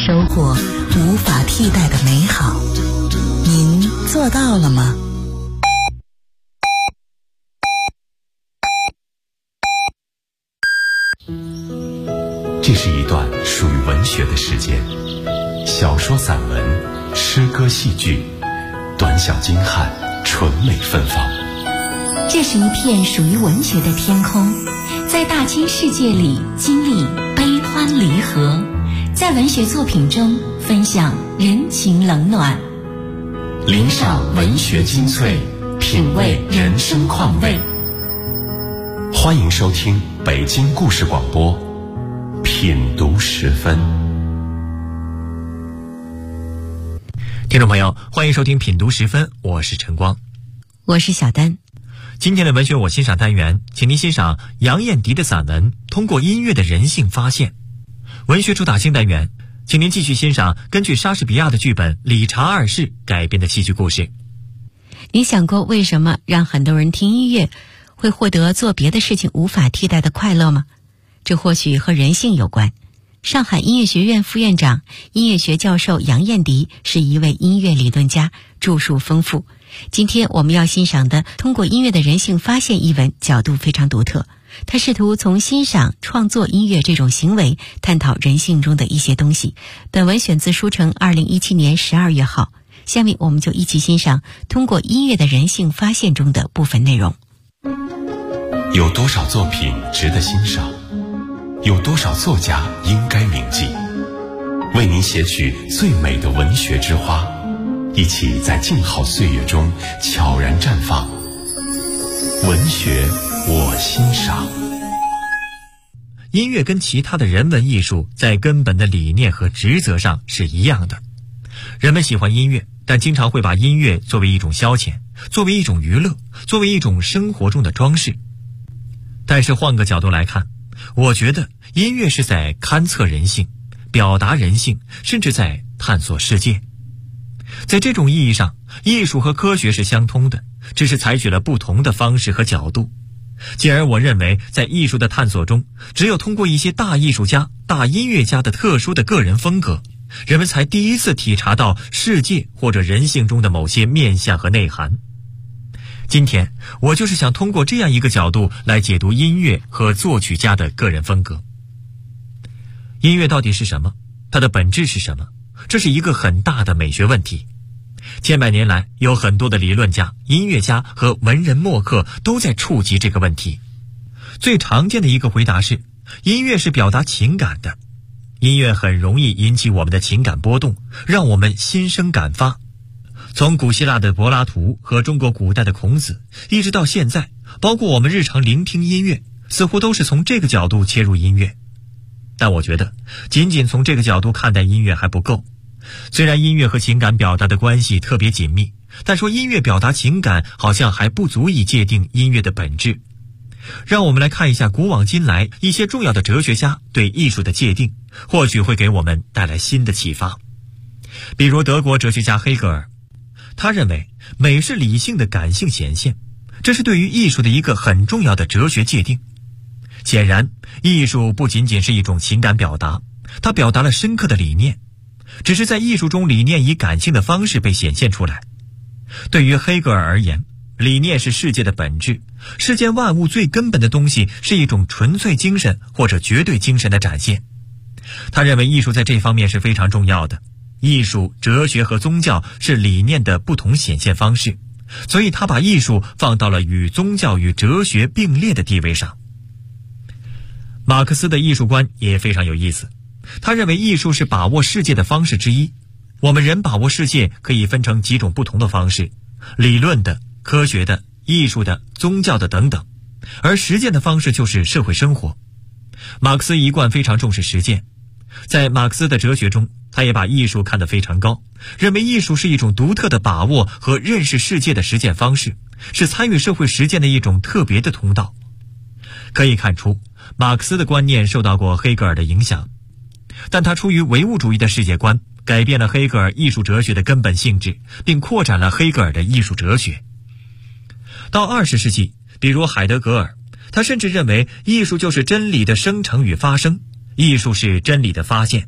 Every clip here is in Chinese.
收获无法替代的美好。您做到了吗？ 这是一段属于文学的时间，小说、散文、诗歌、戏剧，短小精悍，纯美芬芳。 这是一片属于文学的天空，在大千世界里经历悲欢离合，在文学作品中分享人情冷暖， 领赏文学精粹，品味人生况味。欢迎收听北京故事广播品读时分。 听众朋友，欢迎收听品读时分，我是晨光， 我是小丹。 今天的文学我欣赏单元，请您欣赏杨燕迪的散文《通过音乐的人性发现》。文学主打新单元，请您继续欣赏根据莎士比亚的剧本《理查二世》改编的戏剧故事。 你想过为什么让很多人听音乐会获得做别的事情无法替代的快乐吗？这或许和人性有关。上海音乐学院副院长、音乐学教授杨燕迪是一位音乐理论家，著述丰富。今天我们要欣赏的《通过音乐的人性发现》一文角度非常独特，他试图从欣赏、创作音乐这种行为探讨人性中的一些东西。本文选自书城2017年12月号。下面我们就一起欣赏《通过音乐的人性发现》中的部分内容。 有多少作品值得欣赏？有多少作家应该铭记？为您写取最美的文学之花，一起在静好岁月中悄然绽放。文学我欣赏。 音乐跟其他的人文艺术在根本的理念和职责上是一样的。人们喜欢音乐，但经常会把音乐作为一种消遣，作为一种娱乐，作为一种生活中的装饰。但是换个角度来看，我觉得音乐是在勘测人性，表达人性，甚至在探索世界。在这种意义上，艺术和科学是相通的，只是采取了不同的方式和角度。进而我认为，在艺术的探索中，只有通过一些大艺术家、大音乐家的特殊的个人风格，人们才第一次体察到世界或者人性中的某些面向和内涵。今天我就是想通过这样一个角度来解读音乐和作曲家的个人风格。音乐到底是什么？它的本质是什么？这是一个很大的美学问题。千百年来，有很多的理论家、音乐家和文人墨客都在触及这个问题。最常见的一个回答是，音乐是表达情感的。音乐很容易引起我们的情感波动，让我们心生感发。从古希腊的柏拉图和中国古代的孔子，一直到现在，包括我们日常聆听音乐，似乎都是从这个角度切入音乐。但我觉得，仅仅从这个角度看待音乐还不够。虽然音乐和情感表达的关系特别紧密，但说音乐表达情感好像还不足以界定音乐的本质。让我们来看一下古往今来一些重要的哲学家对艺术的界定，或许会给我们带来新的启发。比如德国哲学家黑格尔，他认为美是理性的感性显现，这是对于艺术的一个很重要的哲学界定。显然，艺术不仅仅是一种情感表达，它表达了深刻的理念，只是在艺术中理念以感性的方式被显现出来。对于黑格尔而言，理念是世界的本质，世间万物最根本的东西是一种纯粹精神或者绝对精神的展现。他认为艺术在这方面是非常重要的，艺术、哲学和宗教是理念的不同显现方式，所以他把艺术放到了与宗教与哲学并列的地位上。马克思的艺术观也非常有意思，他认为艺术是把握世界的方式之一。我们人把握世界可以分成几种不同的方式，理论的、科学的、艺术的、宗教的等等，而实践的方式就是社会生活。马克思一贯非常重视实践，在马克思的哲学中，他也把艺术看得非常高，认为艺术是一种独特的把握和认识世界的实践方式，是参与社会实践的一种特别的通道。可以看出，马克思的观念受到过黑格尔的影响，但他出于唯物主义的世界观，改变了黑格尔艺术哲学的根本性质，并扩展了黑格尔的艺术哲学。到20世纪，比如海德格尔，他甚至认为艺术就是真理的生成与发生，艺术是真理的发现。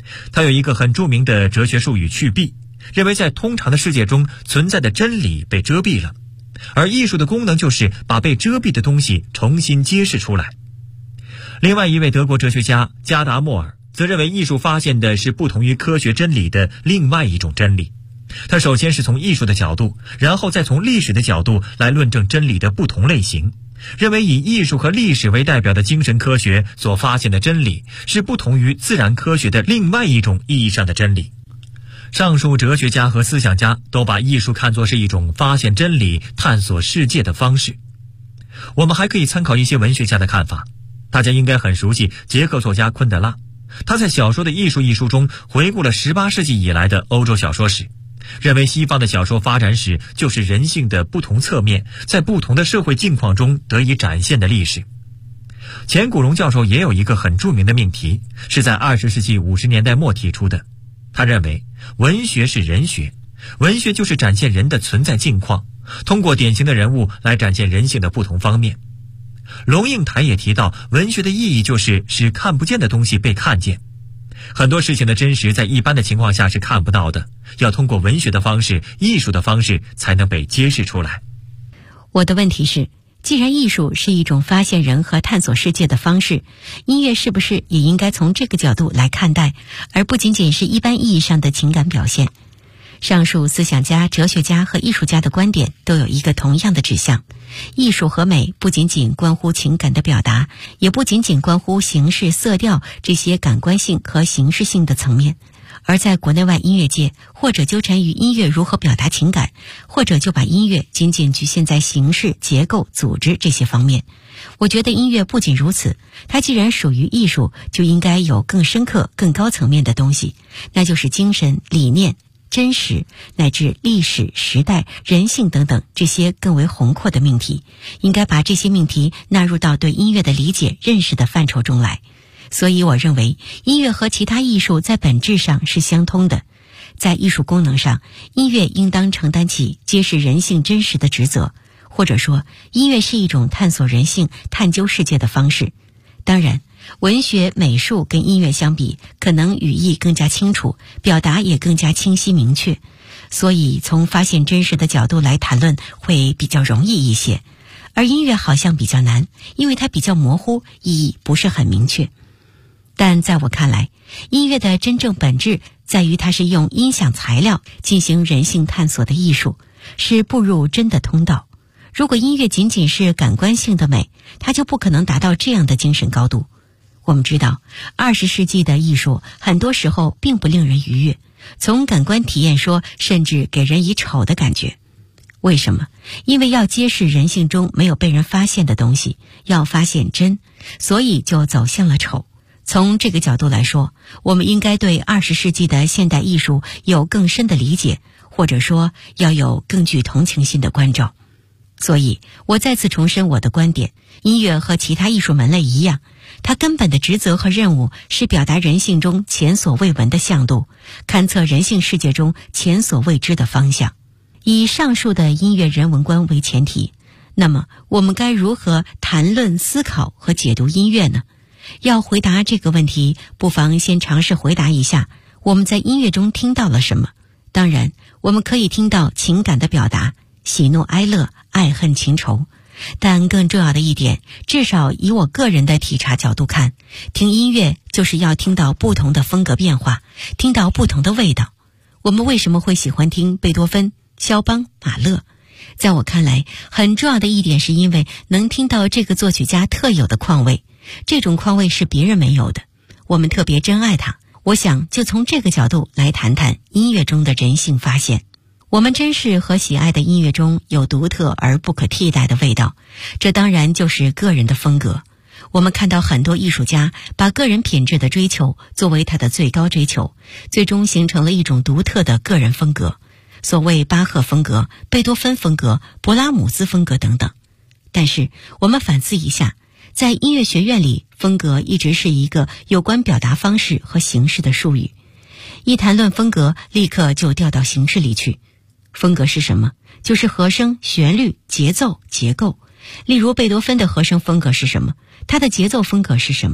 他有一个很著名的哲学术语去蔽，认为在通常的世界中存在的真理被遮蔽了，而艺术的功能就是把被遮蔽的东西重新揭示出来。另外一位德国哲学家加达默尔则认为艺术发现的是不同于科学真理的另外一种真理。他首先是从艺术的角度，然后再从历史的角度来论证真理的不同类型，认为以艺术和历史为代表的精神科学所发现的真理是不同于自然科学的另外一种意义上的真理。上述哲学家和思想家都把艺术看作是一种发现真理、探索世界的方式。我们还可以参考一些文学家的看法。大家应该很熟悉捷克作家昆德拉，他在《小说的艺术》一书中回顾了18世纪以来的欧洲小说史，认为西方的小说发展史就是人性的不同侧面在不同的社会境况中得以展现的历史。钱谷荣教授也有一个很著名的命题，是在20世纪50年代末提出的。他认为文学是人学，文学就是展现人的存在境况，通过典型的人物来展现人性的不同方面。龙应台也提到，文学的意义就是使看不见的东西被看见。很多事情的真实在一般的情况下是看不到的，要通过文学的方式、艺术的方式才能被揭示出来。 我的问题是，既然艺术是一种发现人和探索世界的方式，音乐是不是也应该从这个角度来看待，而不仅仅是一般意义上的情感表现？上述思想家、哲学家和艺术家的观点都有一个同样的指向：艺术和美不仅仅关乎情感的表达，也不仅仅关乎形式、色调这些感官性和形式性的层面。而在国内外音乐界，或者纠缠于音乐如何表达情感，或者就把音乐仅仅局限在形式、结构、组织这些方面。我觉得音乐不仅如此，它既然属于艺术，就应该有更深刻、更高层面的东西，那就是精神、理念、真实乃至历史、时代、人性等等这些更为宏阔的命题，应该把这些命题纳入到对音乐的理解、认识的范畴中来。所以我认为音乐和其他艺术在本质上是相通的。在艺术功能上，音乐应当承担起揭示人性真实的职责，或者说音乐是一种探索人性、探究世界的方式。当然，文学、美术跟音乐相比，可能语义更加清楚，表达也更加清晰明确，所以从发现真实的角度来谈论会比较容易一些。而音乐好像比较难，因为它比较模糊，意义不是很明确。但在我看来，音乐的真正本质在于它是用音响材料进行人性探索的艺术，是步入真的通道。如果音乐仅仅是感官性的美，它就不可能达到这样的精神高度。我们知道，20世纪的艺术很多时候并不令人愉悦，从感官体验说，甚至给人以丑的感觉。为什么？因为要揭示人性中没有被人发现的东西，要发现真，所以就走向了丑。从这个角度来说，我们应该对20世纪的现代艺术有更深的理解，或者说要有更具同情心的关照。所以我再次重申我的观点，音乐和其他艺术门类一样，它根本的职责和任务是表达人性中前所未闻的向度，勘测人性世界中前所未知的方向。以上述的音乐人文观为前提，那么我们该如何谈论、思考和解读音乐呢？要回答这个问题，不妨先尝试回答一下我们在音乐中听到了什么。当然，我们可以听到情感的表达，喜怒哀乐、爱恨情仇。但更重要的一点，至少以我个人的体察角度看，听音乐就是要听到不同的风格变化，听到不同的味道。我们为什么会喜欢听贝多芬、肖邦、马勒？在我看来，很重要的一点是因为能听到这个作曲家特有的况味，这种况味是别人没有的，我们特别珍爱它。我想就从这个角度来谈谈音乐中的人性发现。我们珍视和喜爱的音乐中有独特而不可替代的味道，这当然就是个人的风格。我们看到很多艺术家把个人品质的追求作为他的最高追求，最终形成了一种独特的个人风格，所谓巴赫风格、贝多芬风格、勃拉姆斯风格等等。但是我们反思一下，在音乐学院里，风格一直是一个有关表达方式和形式的术语。一谈论风格，立刻就掉到形式里去。风格是什么？就是和声、旋律、节奏、结构。例如贝多芬的和声风格是什么？他的节奏风格是什么？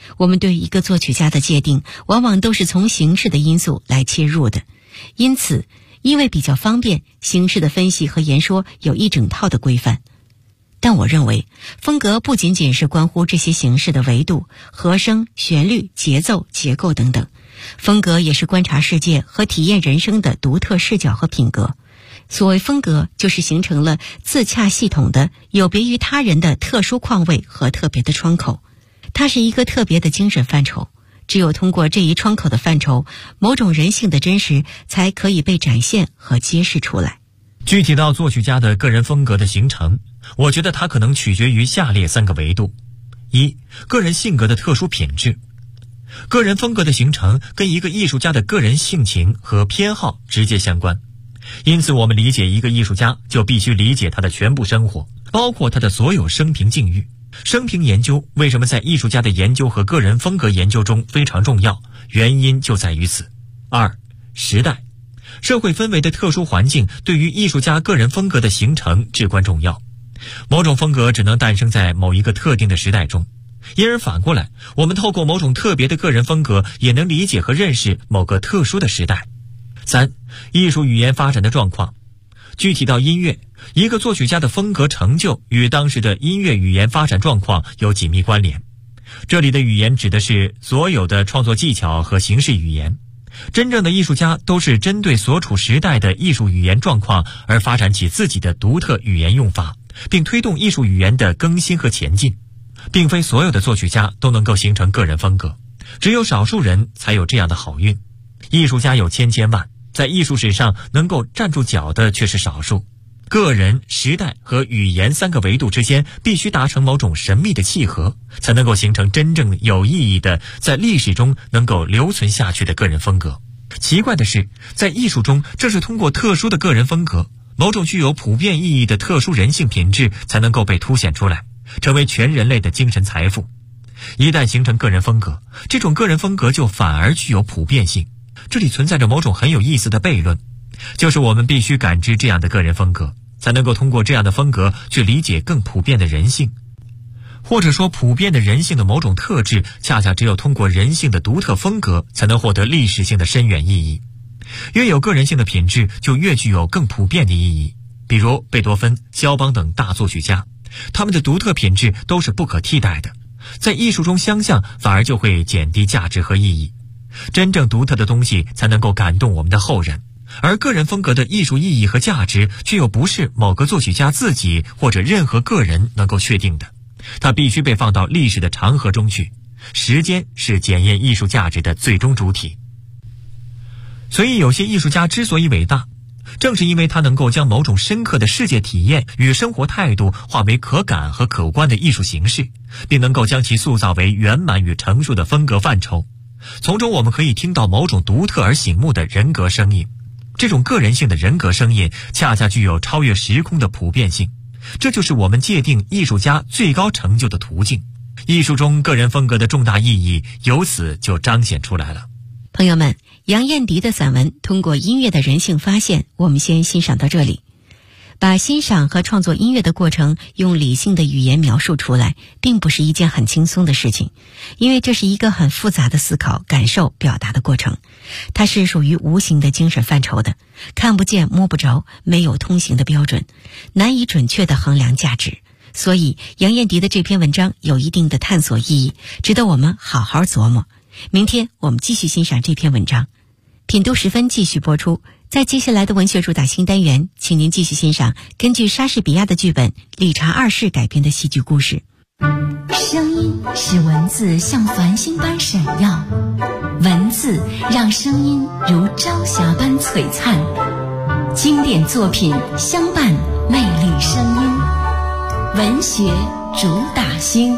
我们对一个作曲家的界定，往往都是从形式的因素来切入的。因此，因为比较方便，形式的分析和言说有一整套的规范。但我认为，风格不仅仅是关乎这些形式的维度、和声、旋律、节奏、结构等等，风格也是观察世界和体验人生的独特视角和品格。所谓风格，就是形成了自洽系统的、有别于他人的特殊况位和特别的窗口。它是一个特别的精神范畴，只有通过这一窗口的范畴，某种人性的真实才可以被展现和揭示出来。 具体到作曲家的个人风格的形成，我觉得它可能取决于下列3个维度：一、个人性格的特殊品质。个人风格的形成跟一个艺术家的个人性情和偏好直接相关，因此我们理解一个艺术家，就必须理解他的全部生活，包括他的所有生平境遇。生平研究为什么在艺术家的研究和个人风格研究中非常重要？原因就在于此。2、时代。社会氛围的特殊环境对于艺术家个人风格的形成至关重要。某种风格只能诞生在某一个特定的时代中，因而反过来，我们透过某种特别的个人风格，也能理解和认识某个特殊的时代。3、艺术语言发展的状况。具体到音乐，一个作曲家的风格成就与当时的音乐语言发展状况有紧密关联。这里的语言指的是所有的创作技巧和形式语言。真正的艺术家都是针对所处时代的艺术语言状况而发展起自己的独特语言用法，并推动艺术语言的更新和前进。并非所有的作曲家都能够形成个人风格，只有少数人才有这样的好运。艺术家有千千万，在艺术史上能够站住脚的却是少数。个人、时代和语言3个维度之间必须达成某种神秘的契合，才能够形成真正有意义的，在历史中能够留存下去的个人风格。奇怪的是，在艺术中，正是通过特殊的个人风格，某种具有普遍意义的特殊人性品质才能够被凸显出来，成为全人类的精神财富。一旦形成个人风格，这种个人风格就反而具有普遍性。这里存在着某种很有意思的悖论，就是我们必须感知这样的个人风格，才能够通过这样的风格去理解更普遍的人性。或者说，普遍的人性的某种特质，恰恰只有通过人性的独特风格，才能获得历史性的深远意义。越有个人性的品质，就越具有更普遍的意义。比如贝多芬、肖邦等大作曲家，他们的独特品质都是不可替代的，在艺术中相像，反而就会减低价值和意义。真正独特的东西才能够感动我们的后人，而个人风格的艺术意义和价值却又不是某个作曲家自己或者任何个人能够确定的，它必须被放到历史的长河中去。时间是检验艺术价值的最终主体。所以有些艺术家之所以伟大，正是因为他能够将某种深刻的世界体验与生活态度化为可感和可观的艺术形式，并能够将其塑造为圆满与成熟的风格范畴。从中我们可以听到某种独特而醒目的人格声音，这种个人性的人格声音恰恰具有超越时空的普遍性，这就是我们界定艺术家最高成就的途径。艺术中个人风格的重大意义由此就彰显出来了。 朋友们，杨燕迪的散文《通过音乐的人性发现》，我们先欣赏到这里。把欣赏和创作音乐的过程用理性的语言描述出来，并不是一件很轻松的事情，因为这是一个很复杂的思考、感受、表达的过程。它是属于无形的精神范畴的，看不见摸不着，没有通行的标准，难以准确地衡量价值。所以杨燕迪的这篇文章有一定的探索意义，值得我们好好琢磨。明天我们继续欣赏这篇文章。品读时分继续播出，在接下来的文学主打新单元，请您继续欣赏根据莎士比亚的剧本《理查二世》改编的戏剧故事。 声音使文字像繁星般闪耀，文字让声音如朝霞般璀璨。经典作品相伴，魅力声音，文学主打星。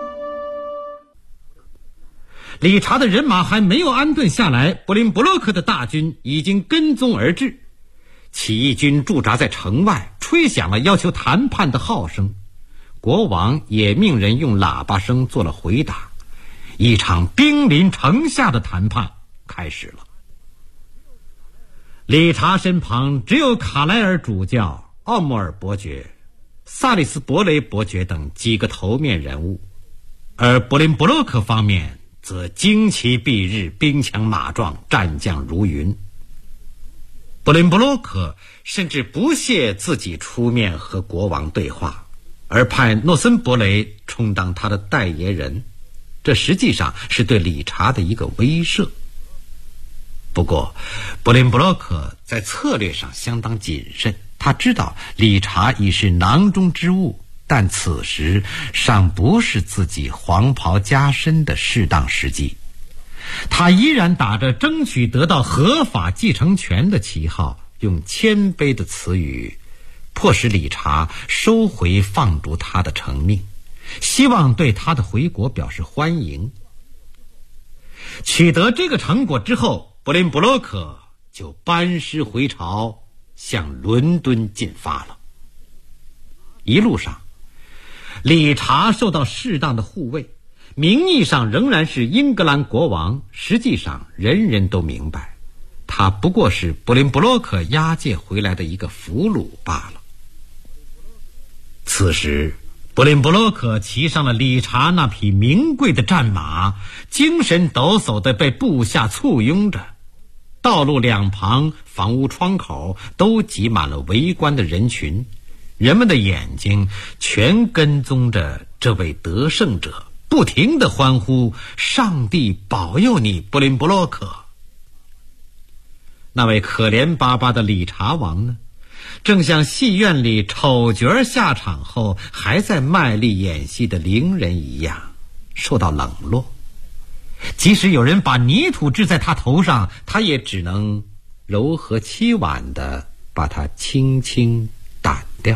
理查的人马还没有安顿下来，布林布洛克的大军已经跟踪而至。起义军驻扎在城外，吹响了要求谈判的号声。国王也命人用喇叭声做了回答。一场兵临城下的谈判开始了。理查身旁只有卡莱尔主教、奥莫尔伯爵、萨里斯伯雷伯爵等几个头面人物， 而柏林布洛克方面则旌旗蔽日，兵强马壮，战将如云。柏林布洛克甚至不屑自己出面和国王对话，而派诺森伯雷充当他的代言人，这实际上是对理查的一个威慑。不过柏林布洛克在策略上相当谨慎，他知道理查已是囊中之物，但此时尚不是自己黄袍加身的适当时机。他依然打着争取得到合法继承权的旗号，用谦卑的词语迫使理查收回放逐他的成命，希望对他的回国表示欢迎。取得这个成果之后，柏林布洛克就班师回朝，向伦敦进发了。一路上，理查受到适当的护卫，名义上仍然是英格兰国王，实际上人人都明白，他不过是柏林布洛克押解回来的一个俘虏罢了。此时柏林布洛克骑上了理查那匹名贵的战马，精神抖擞地被部下簇拥着，道路两旁房屋窗口都挤满了围观的人群，人们的眼睛全跟踪着这位得胜者，不停地欢呼：上帝保佑你，柏林布洛克！那位可怜巴巴的理查王呢，正像戏院里丑角下场后还在卖力演戏的伶人一样，受到冷落。即使有人把泥土掷在他头上，他也只能柔和凄婉地把它轻轻掸掉。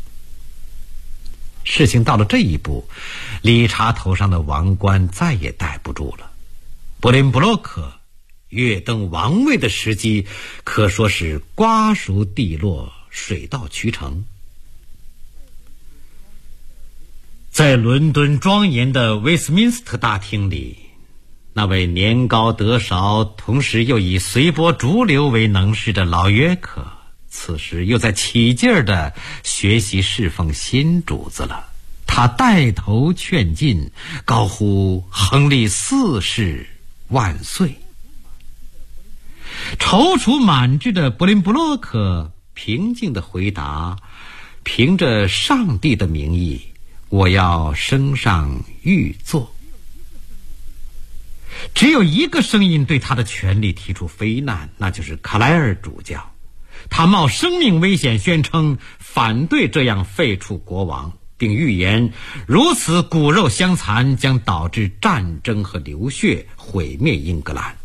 事情到了这一步，理查头上的王冠再也戴不住了。柏林布洛克跃登王位的时机可说是瓜熟蒂落，水到渠成。在伦敦庄严的威斯敏斯特大厅里，那位年高德韶，同时又以随波逐流为能事的老约克，此时又在起劲儿地学习侍奉新主子了。他带头劝进，高呼亨利四世万岁。踌躇满志的柏林布洛克平静地回答：凭着上帝的名义，我要升上御座。只有一个声音对他的权力提出非难，那就是卡莱尔主教。他冒生命危险宣称反对这样废黜国王，并预言如此骨肉相残将导致战争和流血，毁灭英格兰。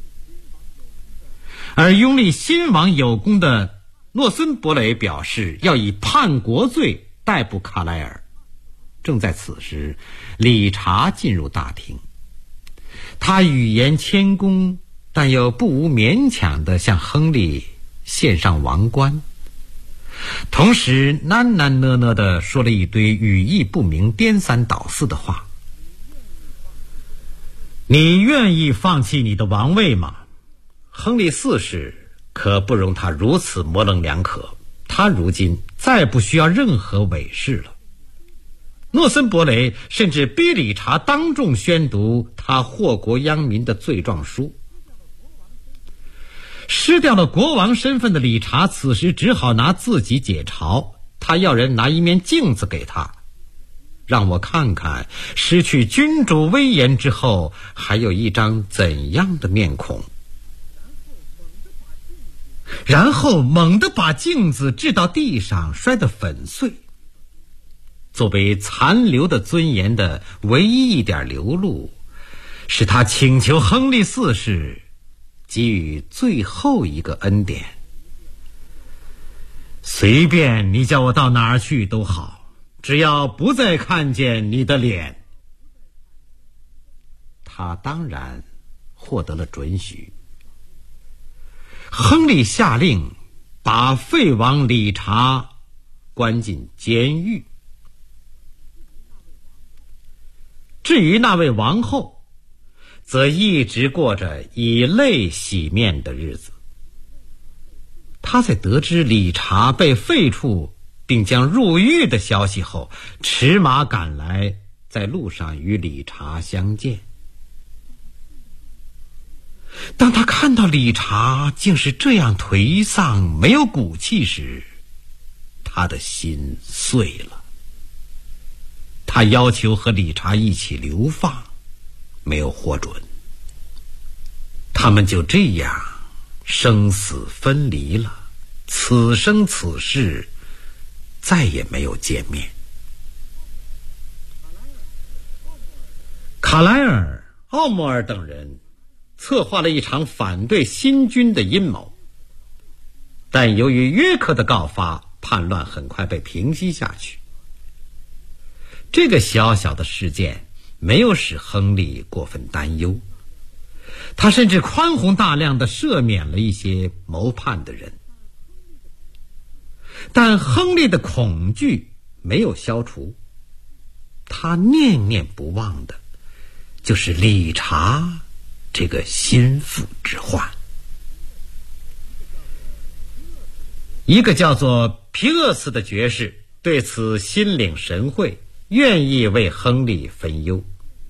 而拥立新王有功的诺森伯雷表示要以叛国罪逮捕卡莱尔。正在此时，理查进入大厅，他语言谦恭，但又不无勉强地向亨利献上王冠，同时喃喃讷讷地说了一堆语义不明、颠三倒四的话。你愿意放弃你的王位吗？亨利四世可不容他如此模棱两可，他如今再不需要任何伪饰了。诺森伯雷甚至逼理查当众宣读他祸国殃民的罪状书。失掉了国王身份的理查此时只好拿自己解嘲，他要人拿一面镜子给他，让我看看失去君主威严之后还有一张怎样的面孔。然后猛地把镜子掷到地上，摔得粉碎。作为残留的尊严的唯一一点流露，是他请求亨利四世给予最后一个恩典。随便你叫我到哪儿去都好，只要不再看见你的脸。他当然获得了准许。亨利下令把废王理查关进监狱。至于那位王后，则一直过着以泪洗面的日子。她在得知理查被废黜并将入狱的消息后，驰马赶来， 在路上与理查相见。当他看到理查竟是这样颓丧没有骨气时，他的心碎了。他要求和理查一起流放，没有获准。他们就这样生死分离了，此生此世再也没有见面。卡莱尔、奥莫尔等人策划了一场反对新军的阴谋，但由于约克的告发，叛乱很快被平息下去。这个小小的事件没有使亨利过分担忧，他甚至宽宏大量地赦免了一些谋叛的人。但亨利的恐惧没有消除，他念念不忘的就是理查这个心腹之患。一个叫做皮厄斯的爵士对此心领神会，愿意为亨利分忧。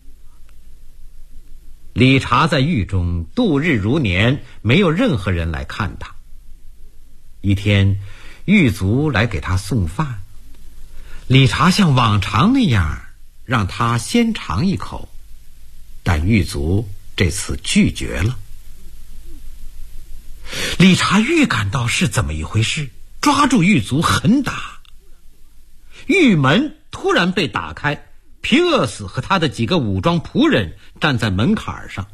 理查在狱中度日如年，没有任何人来看他。一天，狱卒来给他送饭，理查像往常那样让他先尝一口，但狱卒这次拒绝了。理查预感到是怎么一回事，抓住狱卒狠打。狱门突然被打开，皮厄斯和他的几个武装仆人站在门槛上。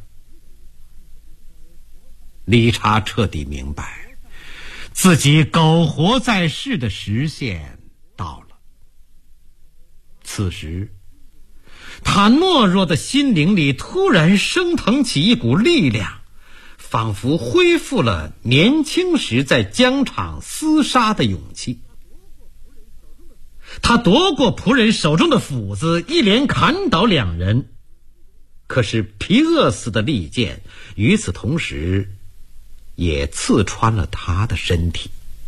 理查彻底明白，自己苟活在世的时限到了。此时，他懦弱的心灵里突然升腾起一股力量，仿佛恢复了年轻时在疆场厮杀的勇气。他夺过仆人手中的斧子，一连砍倒两人。可是皮厄斯的利剑与此同时也刺穿了他的身体。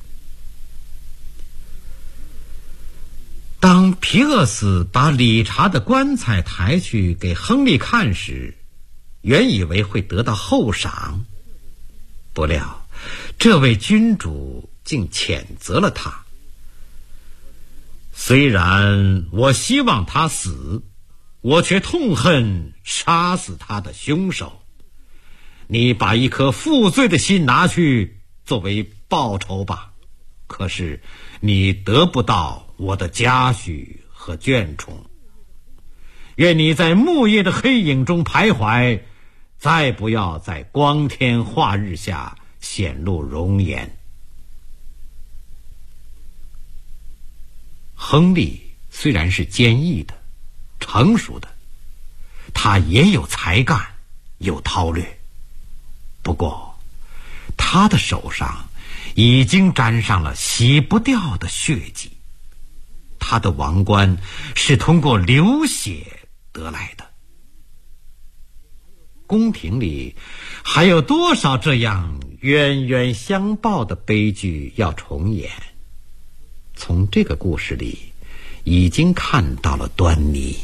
当皮厄斯把理查的棺材抬去给亨利看时，原以为会得到厚赏，不料这位君主竟谴责了他。虽然我希望他死，我却痛恨杀死他的凶手。你把一颗负罪的心拿去作为报酬吧，可是你得不到我的嘉许和眷宠。愿你在木叶的黑影中徘徊，再不要在光天化日下显露容颜。亨利虽然是坚毅的、成熟的，他也有才干，有韬略。不过，他的手上已经沾上了洗不掉的血迹。他的王冠是通过流血得来的。宫廷里还有多少这样冤冤相报的悲剧要重演？从这个故事里已经看到了端倪。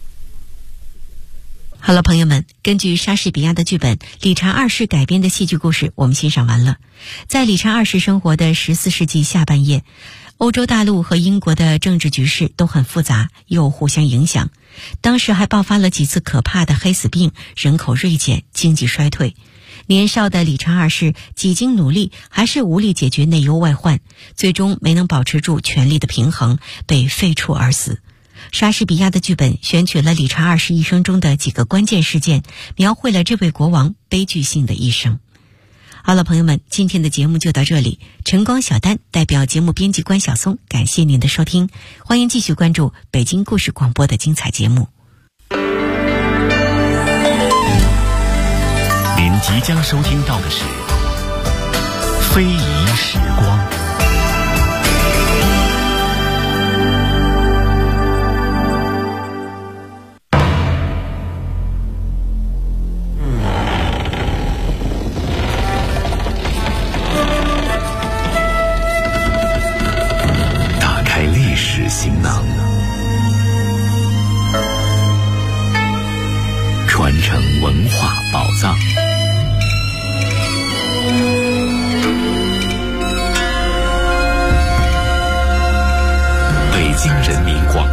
好了，朋友们，根据莎士比亚的剧本《理查二世》改编的戏剧故事我们欣赏完了。在理查二世生活的14世纪下半叶，欧洲大陆和英国的政治局势都很复杂，又互相影响。当时还爆发了几次可怕的黑死病，人口锐减，经济衰退。年少的理查二世几经努力，还是无力解决内忧外患，最终没能保持住权力的平衡，被废黜而死。莎士比亚的剧本选取了理查二世一生中的几个关键事件，描绘了这位国王悲剧性的一生。好了，朋友们，今天的节目就到这里。晨光小丹代表节目编辑关晓松，感谢您的收听，欢迎继续关注北京故事广播的精彩节目。 您即将收听到的是非遗时光。打开历史行囊，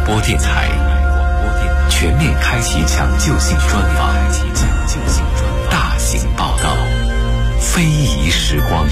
播电台全面开启抢救性专访，大型报道，非遗时光。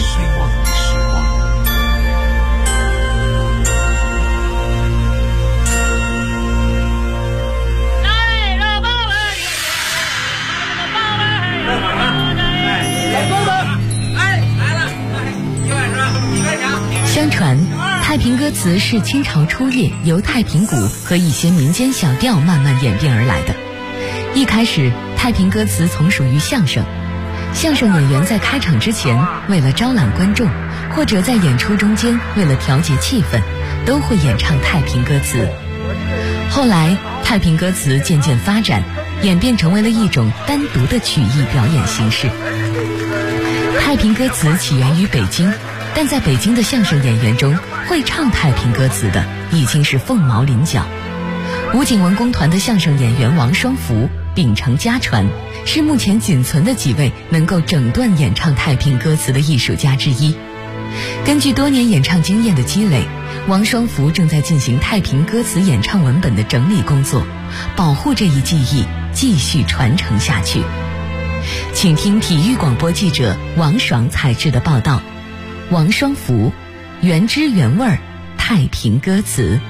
相传太平歌词是清朝初叶由太平鼓和一些民间小调慢慢演变而来的。一开始太平歌词从属于相声，相声演员在开场之前为了招揽观众，或者在演出中间为了调节气氛，都会演唱太平歌词。后来太平歌词渐渐发展，演变成为了一种单独的曲艺表演形式。太平歌词起源于北京，但在北京的相声演员中，会唱太平歌词的已经是凤毛麟角。武警文工团的相声演员王双福秉承家传，是目前仅存的几位能够整段演唱太平歌词的艺术家之一。根据多年演唱经验的积累，王双福正在进行太平歌词演唱文本的整理工作，保护这一技艺继续传承下去。请听体育广播记者王爽采制的报道。王双福，原汁原味太平歌词。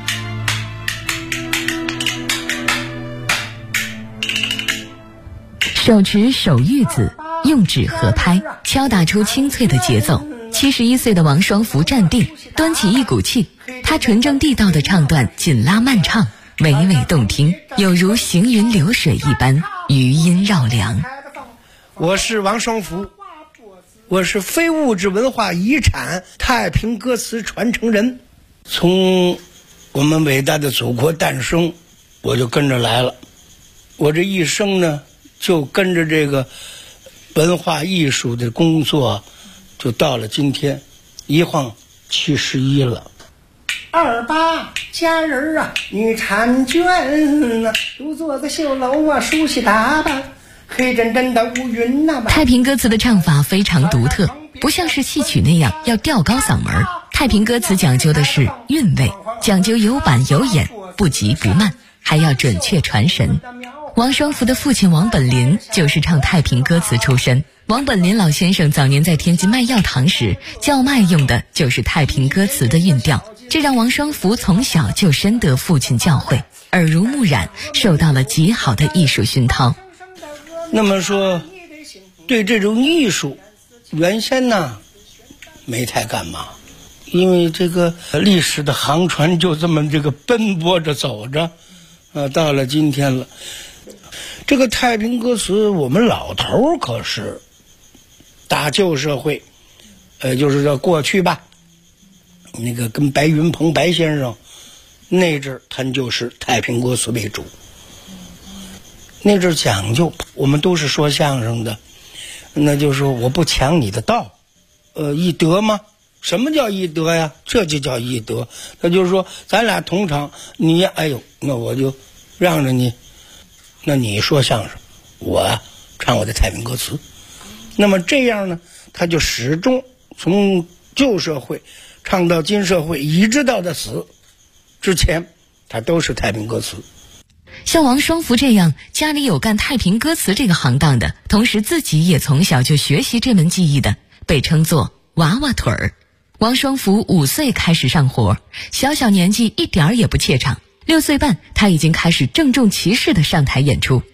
手持手玉子，用指合拍，敲打出清脆的节奏。71岁的王双福站定，端起一股气，他纯正地道的唱段紧拉慢唱，娓娓动听，有如行云流水一般，余音绕梁。 我是王双福，我是非物质文化遗产太平歌词传承人。从我们伟大的祖国诞生，我就跟着来了。我这一生呢，就跟着这个文化艺术的工作，就到了今天，一晃71了。28佳人啊，女婵娟啊，独坐在绣楼啊，梳洗打扮，黑沉沉的乌云呐。 太平歌词的唱法非常独特，不像是戏曲那样要吊高嗓门。太平歌词讲究的是韵味，讲究有板有眼，不急不慢，还要准确传神。王双福的父亲王本林就是唱太平歌词出身。王本林老先生早年在天津卖药堂时，叫卖用的就是太平歌词的韵调，这让王双福从小就深得父亲教诲，耳濡目染，受到了极好的艺术熏陶。 那么说，对这种艺术，原先呢没太干嘛，因为这个历史的航船就这么这个奔波着走着，到了今天了。这个太平歌词，我们老头可是大旧社会，就是说过去吧，那个跟白云鹏白先生那阵儿，他就是太平歌词为主。那阵儿讲究，我们都是说相声的，那就是说我不抢你的道，义德吗？什么叫义德呀？这就叫义德。那就是说，咱俩同场，你哎呦，那我就让着你，那你说相声，我唱我的太平歌词。那么这样呢，他就始终从旧社会唱到今社会，一直到他死之前，他都是太平歌词。 像王双福这样家里有干太平歌词这个行当的，同时自己也从小就学习这门技艺的，被称作娃娃腿儿。王双福5岁开始上活，小年纪一点儿也不怯场。6岁半，他已经开始郑重其事地上台演出。